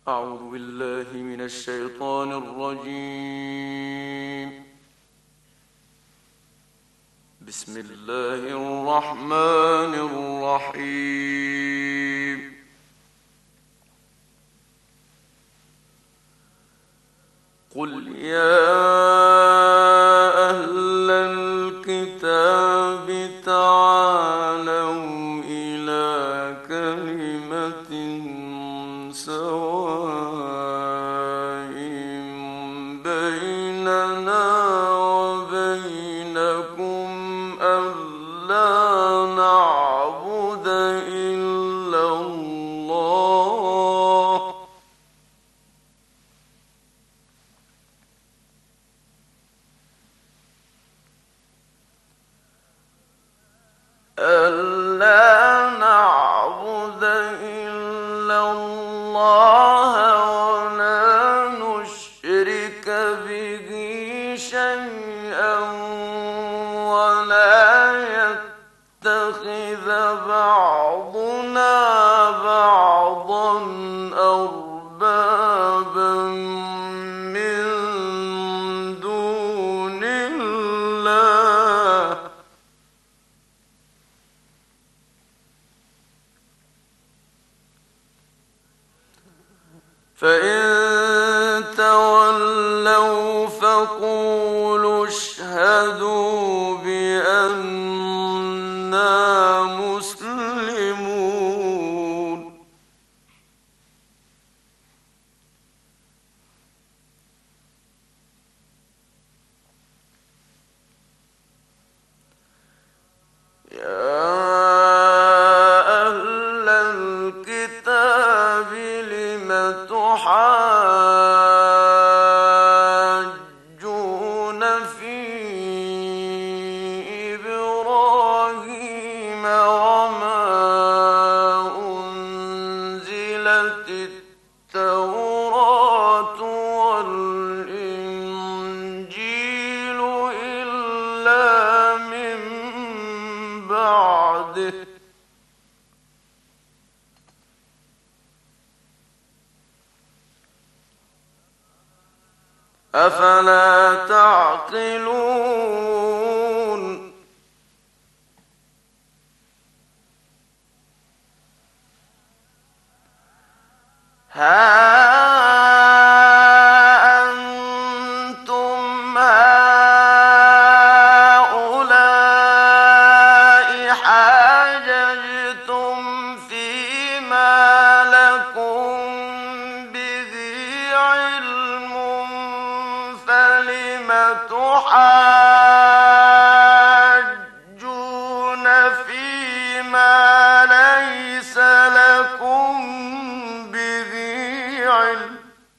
أعوذ بالله من الشيطان الرجيم. بسم الله الرحمن الرحيم. قل يا أهل الكتاب تعالوا إلى كلمة سواء بيننا وبينكم ألا نعبد إلا الله ولا نشرك به شيئا ولا يتخذ بعضنا بعضا أربابا من دون الله فإن تولوا فقولوا اشهدوا بأننا مسلمون. يا أهل الكتاب لم تحاجون في إبراهيم وما أنزلت التوراة والإنجيل إلا من بعده أفلا تعقلون. ها أنتم هؤلاء حاججتم فيما لكم به علم فلم تحاجون فيما ليس لكم به علم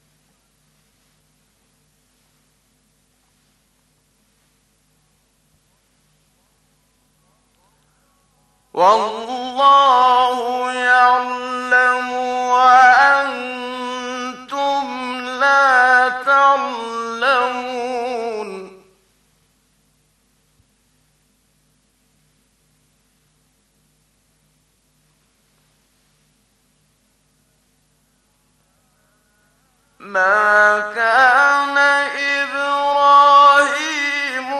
والله يعلم وأنتم لا تعلمون. ما كان إبراهيم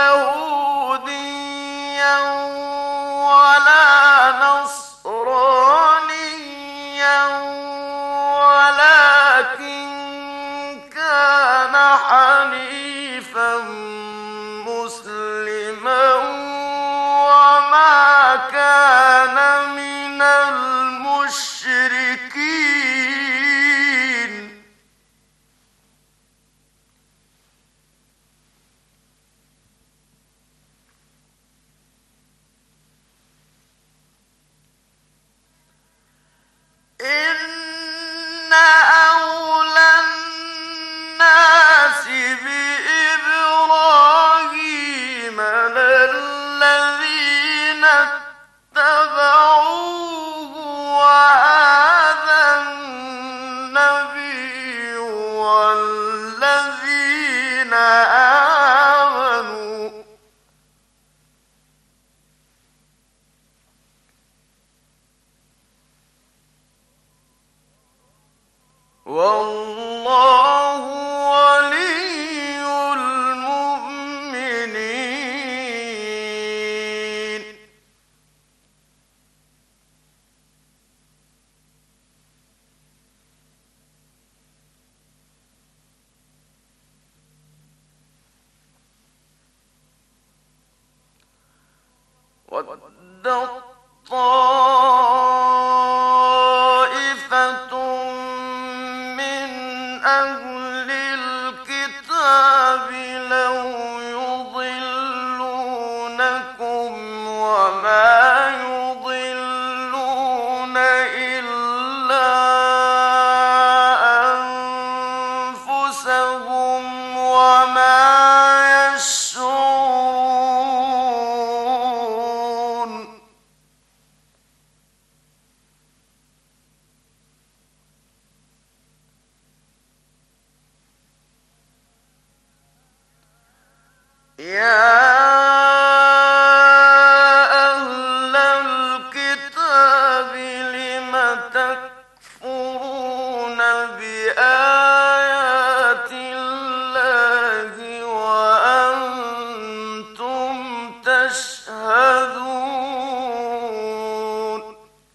يهوديا ولا نصرانيا ولكن كان حنيفا مسلما وما كان من المشركين. والله ولي المؤمنين. وَدَّ طَائِفَةٌ مِّنْ أَهْلِ الْكِتَابِ لَوْ يُضِلُّونَكُمْ وَمَا يُضِلُّونَ إِلَّا أَنفُسَهُمْ وَمَا يَشْعُرُونَ. يَا أَهْلَ الْكِتَابِ لِمَ تَكْفُرُونَ بِآيَاتِ اللَّهِ وَأَنتُمْ تَشْهَدُونَ.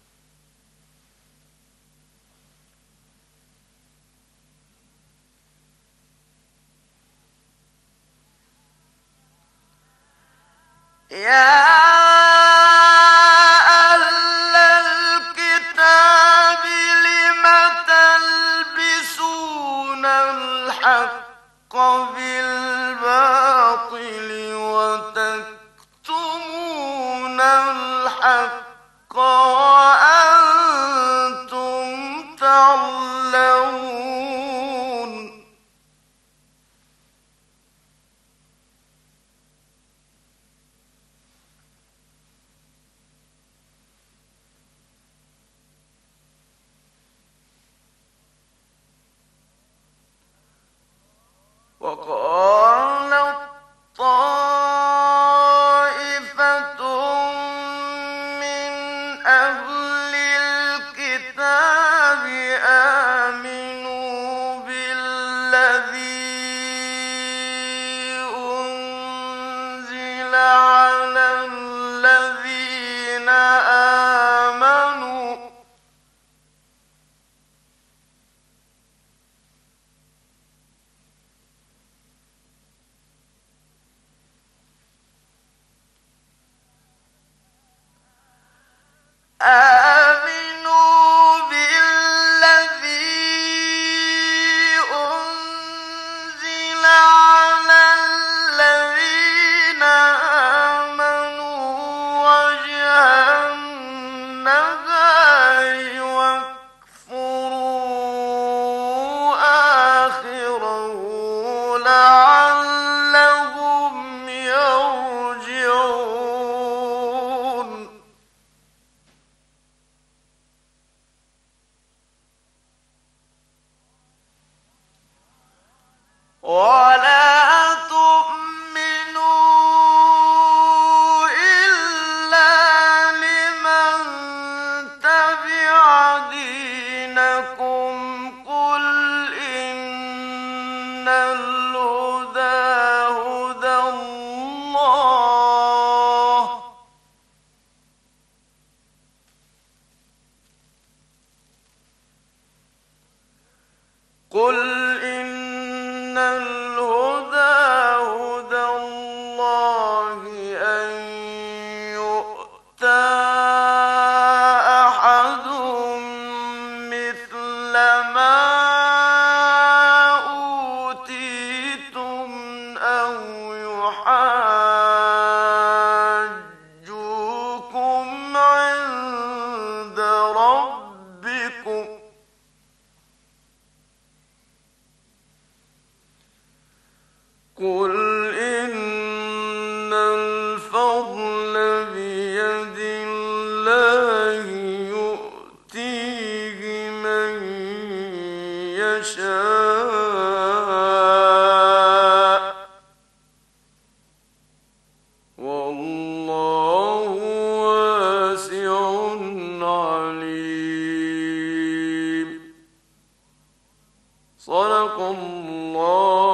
يَا أَهْلَ الْكِتَابِ لِمَ تَلْبِسُونَ الْحَقَّ بِالْبَاطِلِ وَتَكْتُمُونَ الْحَقَّ وَأَنتُمْ تَعْلَمُونَ. وقالت طائفة من أهل الكتاب آمنوا بالذي أنزل على الذين آمنوا أنزل على الذين آمنوا وجه النهار واكفروا آخره لعلهم يرجعون. ولا تؤمنوا إلا لمن تبع دينكم قل إن الهدى هدى الله قل إن الهدى هدى الله أن يؤتى أحد مثل ما أوتيتم أو يحاجوكم عند ربكم قل إن الفضل بيد الله يؤتيه من يشاء والله واسع عليم. صدق الله